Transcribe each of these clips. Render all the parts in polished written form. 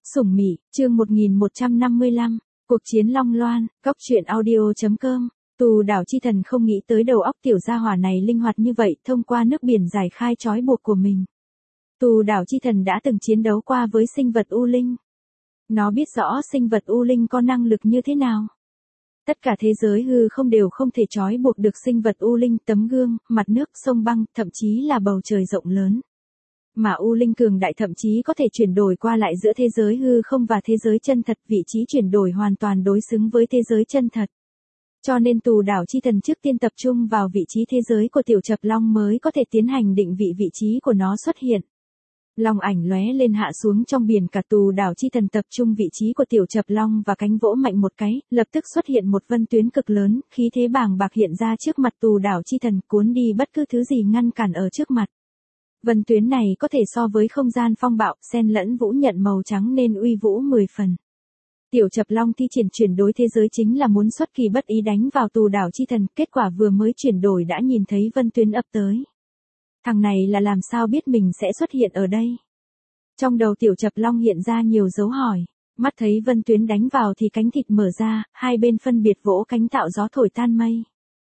Sủng Mị, chương 1155, cuộc chiến Long Loan, Cóc truyện audio.com. Tù đảo chi thần không nghĩ tới đầu óc tiểu gia hỏa này linh hoạt như vậy, thông qua nước biển giải khai trói buộc của mình. Tù đảo chi thần đã từng chiến đấu qua với sinh vật U Linh. Nó biết rõ sinh vật U Linh có năng lực như thế nào. Tất cả thế giới hư không đều không thể trói buộc được sinh vật U Linh, tấm gương, mặt nước, sông băng, thậm chí là bầu trời rộng lớn. Mà U Linh cường đại thậm chí có thể chuyển đổi qua lại giữa thế giới hư không và thế giới chân thật, vị trí chuyển đổi hoàn toàn đối xứng với thế giới chân thật. Cho nên tù đảo chi thần trước tiên tập trung vào vị trí thế giới của tiểu chập long mới có thể tiến hành định vị vị trí của nó xuất hiện. Long ảnh lóe lên hạ xuống trong biển cả, tù đảo chi thần tập trung vị trí của tiểu chập long và cánh vỗ mạnh một cái, lập tức xuất hiện một vân tuyến cực lớn, khí thế bàng bạc hiện ra trước mặt tù đảo chi thần, cuốn đi bất cứ thứ gì ngăn cản ở trước mặt. Vân tuyến này có thể so với không gian phong bạo, xen lẫn vũ nhận màu trắng nên uy vũ 10 phần. Tiểu chập long thi triển chuyển đổi thế giới chính là muốn xuất kỳ bất ý đánh vào tù đảo chi thần, kết quả vừa mới chuyển đổi đã nhìn thấy vân tuyến ập tới. Thằng này là làm sao biết mình sẽ xuất hiện ở đây? Trong đầu tiểu chập long hiện ra nhiều dấu hỏi, mắt thấy vân tuyến đánh vào thì cánh thịt mở ra, hai bên phân biệt vỗ cánh tạo gió thổi tan mây.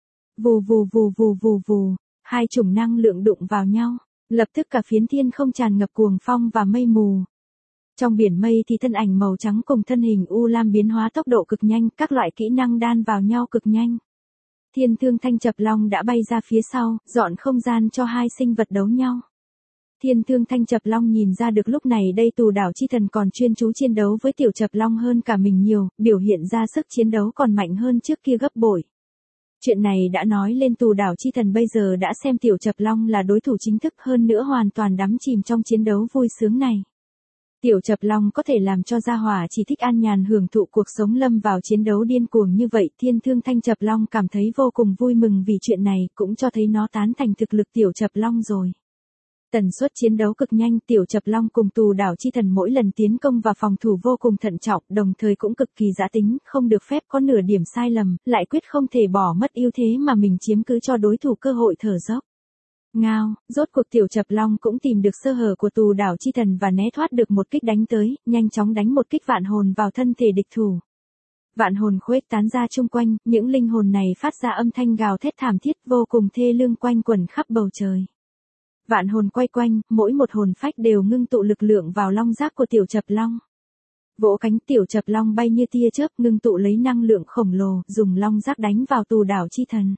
Vù vù vù vù vù vù, hai chủng năng lượng đụng vào nhau. Lập tức cả phiến thiên không tràn ngập cuồng phong và mây mù. Trong biển mây thì thân ảnh màu trắng cùng thân hình U Lam biến hóa tốc độ cực nhanh, các loại kỹ năng đan vào nhau cực nhanh. Thiên thương thanh chập long đã bay ra phía sau, dọn không gian cho hai sinh vật đấu nhau. Thiên thương thanh chập long nhìn ra được lúc này đây tù đảo chi thần còn chuyên chú chiến đấu với tiểu chập long hơn cả mình nhiều, biểu hiện ra sức chiến đấu còn mạnh hơn trước kia gấp bội. Chuyện này đã nói lên tù đảo chi thần bây giờ đã xem tiểu chập long là đối thủ chính thức, hơn nữa hoàn toàn đắm chìm trong chiến đấu vui sướng này. Tiểu chập long có thể làm cho gia hỏa chỉ thích an nhàn hưởng thụ cuộc sống lâm vào chiến đấu điên cuồng như vậy, thiên thương thanh chập long cảm thấy vô cùng vui mừng vì chuyện này, cũng cho thấy nó tán thành thực lực tiểu chập long rồi. Tần suất chiến đấu cực nhanh, tiểu chập long cùng tù đảo chi thần mỗi lần tiến công và phòng thủ vô cùng thận trọng, đồng thời cũng cực kỳ dã tính, không được phép có nửa điểm sai lầm, lại quyết không thể bỏ mất ưu thế mà mình chiếm cứ cho đối thủ cơ hội thở dốc. Ngao, rốt cuộc tiểu chập long cũng tìm được sơ hở của tù đảo chi thần và né thoát được một kích đánh tới, nhanh chóng đánh một kích vạn hồn vào thân thể địch thủ. Vạn hồn khuếch tán ra chung quanh, những linh hồn này phát ra âm thanh gào thét thảm thiết vô cùng thê lương quanh quẩn khắp bầu trời. Vạn hồn quay quanh, mỗi một hồn phách đều ngưng tụ lực lượng vào long giác của tiểu chập long. Vỗ cánh, tiểu chập long bay như tia chớp, ngưng tụ lấy năng lượng khổng lồ, dùng long giác đánh vào tù đảo chi thần.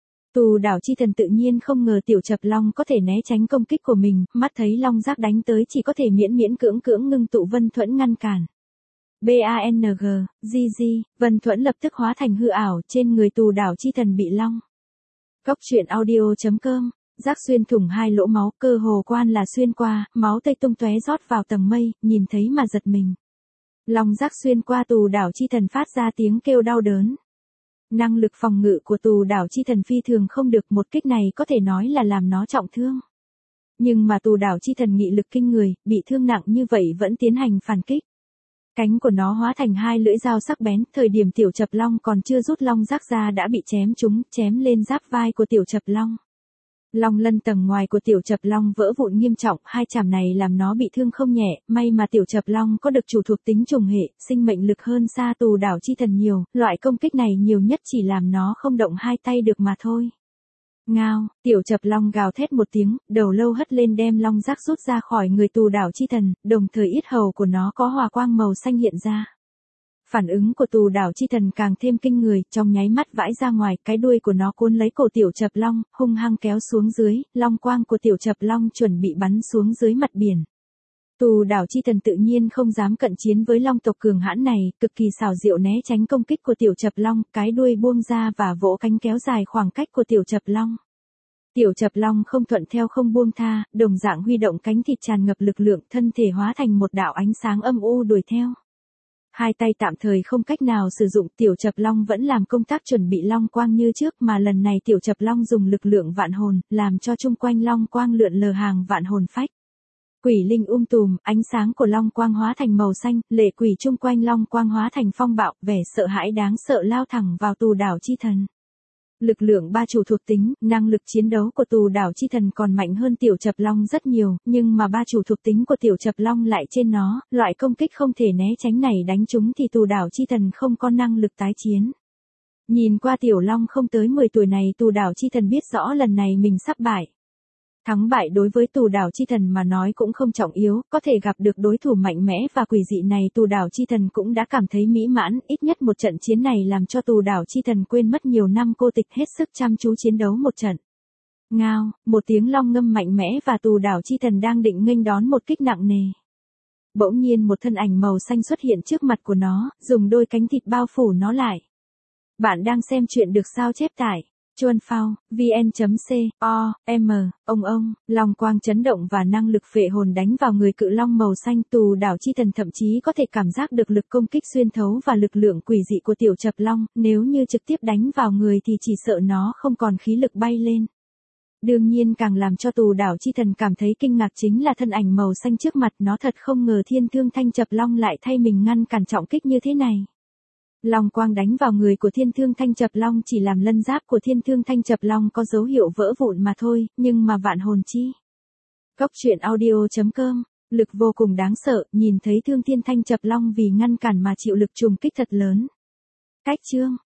Tù đảo chi thần tự nhiên không ngờ tiểu chập long có thể né tránh công kích của mình, mắt thấy long giác đánh tới chỉ có thể miễn miễn cưỡng cưỡng ngưng tụ vân thuẫn ngăn cản. BANG, GG, vân thuẫn lập tức hóa thành hư ảo trên người tù đảo chi thần bị long. Cóc truyện audio.com. Giác xuyên thủng hai lỗ máu, cơ hồ quan là xuyên qua, máu tươi tung tóe rót vào tầng mây, nhìn thấy mà giật mình. Long giác xuyên qua tù đảo chi thần phát ra tiếng kêu đau đớn. Năng lực phòng ngự của tù đảo chi thần phi thường không được, một kích này có thể nói là làm nó trọng thương. Nhưng mà tù đảo chi thần nghị lực kinh người, bị thương nặng như vậy vẫn tiến hành phản kích. Cánh của nó hóa thành hai lưỡi dao sắc bén, thời điểm tiểu chập long còn chưa rút long giác ra đã bị chém trúng, chém lên giáp vai của tiểu chập long. Long lân tầng ngoài của tiểu chập long vỡ vụn nghiêm trọng, hai chảm này làm nó bị thương không nhẹ, may mà tiểu chập long có được chủ thuộc tính trùng hệ, sinh mệnh lực hơn xa tù đảo chi thần nhiều, loại công kích này nhiều nhất chỉ làm nó không động hai tay được mà thôi. Ngao, tiểu chập long gào thét một tiếng, đầu lâu hất lên đem long giác rút ra khỏi người tù đảo chi thần, đồng thời yết hầu của nó có hỏa quang màu xanh hiện ra. Phản ứng của tù đảo chi thần càng thêm kinh người, trong nháy mắt vãi ra ngoài, cái đuôi của nó cuốn lấy cổ tiểu chập long, hung hăng kéo xuống dưới, long quang của tiểu chập long chuẩn bị bắn xuống dưới mặt biển. Tù đảo chi thần tự nhiên không dám cận chiến với long tộc cường hãn này, cực kỳ xảo diệu né tránh công kích của tiểu chập long, cái đuôi buông ra và vỗ cánh kéo dài khoảng cách của tiểu chập long. Tiểu chập long không thuận theo không buông tha, đồng dạng huy động cánh thịt tràn ngập lực lượng, thân thể hóa thành một đạo ánh sáng âm u đuổi theo. Hai tay tạm thời không cách nào sử dụng, tiểu chập long vẫn làm công tác chuẩn bị long quang như trước, mà lần này tiểu chập long dùng lực lượng vạn hồn, làm cho chung quanh long quang lượn lờ hàng vạn hồn phách. Quỷ linh tùm, ánh sáng của long quang hóa thành màu xanh, lệ quỷ chung quanh long quang hóa thành phong bạo, vẻ sợ hãi đáng sợ lao thẳng vào tù đảo chi thần. Lực lượng ba chủ thuộc tính, năng lực chiến đấu của tù đảo chi thần còn mạnh hơn tiểu chập long rất nhiều, nhưng mà ba chủ thuộc tính của tiểu chập long lại trên nó, loại công kích không thể né tránh này đánh chúng thì tù đảo chi thần không có năng lực tái chiến. Nhìn qua tiểu long không tới 10 tuổi này, tù đảo chi thần biết rõ lần này mình sắp bại. Thắng bại đối với tù đảo chi thần mà nói cũng không trọng yếu, có thể gặp được đối thủ mạnh mẽ và quỷ dị này tù đảo chi thần cũng đã cảm thấy mỹ mãn, ít nhất một trận chiến này làm cho tù đảo chi thần quên mất nhiều năm cô tịch, hết sức chăm chú chiến đấu một trận. Ngao, một tiếng long ngâm mạnh mẽ và tù đảo chi thần đang định nghênh đón một kích nặng nề. Bỗng nhiên một thân ảnh màu xanh xuất hiện trước mặt của nó, dùng đôi cánh thịt bao phủ nó lại. Bạn đang xem chuyện được sao chép tải. Chuan Phao, vn.com, long quang chấn động và năng lực phệ hồn đánh vào người cự long màu xanh, tù đảo chi thần thậm chí có thể cảm giác được lực công kích xuyên thấu và lực lượng quỷ dị của tiểu chập long, nếu như trực tiếp đánh vào người thì chỉ sợ nó không còn khí lực bay lên. Đương nhiên càng làm cho tù đảo chi thần cảm thấy kinh ngạc chính là thân ảnh màu xanh trước mặt, nó thật không ngờ thiên thương thanh chập long lại thay mình ngăn cản trọng kích như thế này. Long quang đánh vào người của thiên thương thanh chập long chỉ làm lân giáp của thiên thương thanh chập long có dấu hiệu vỡ vụn mà thôi, nhưng mà vạn hồn chi. Cốc truyện audio.com, lực vô cùng đáng sợ, nhìn thấy thương thiên thanh chập long vì ngăn cản mà chịu lực trùng kích thật lớn. Cách chương.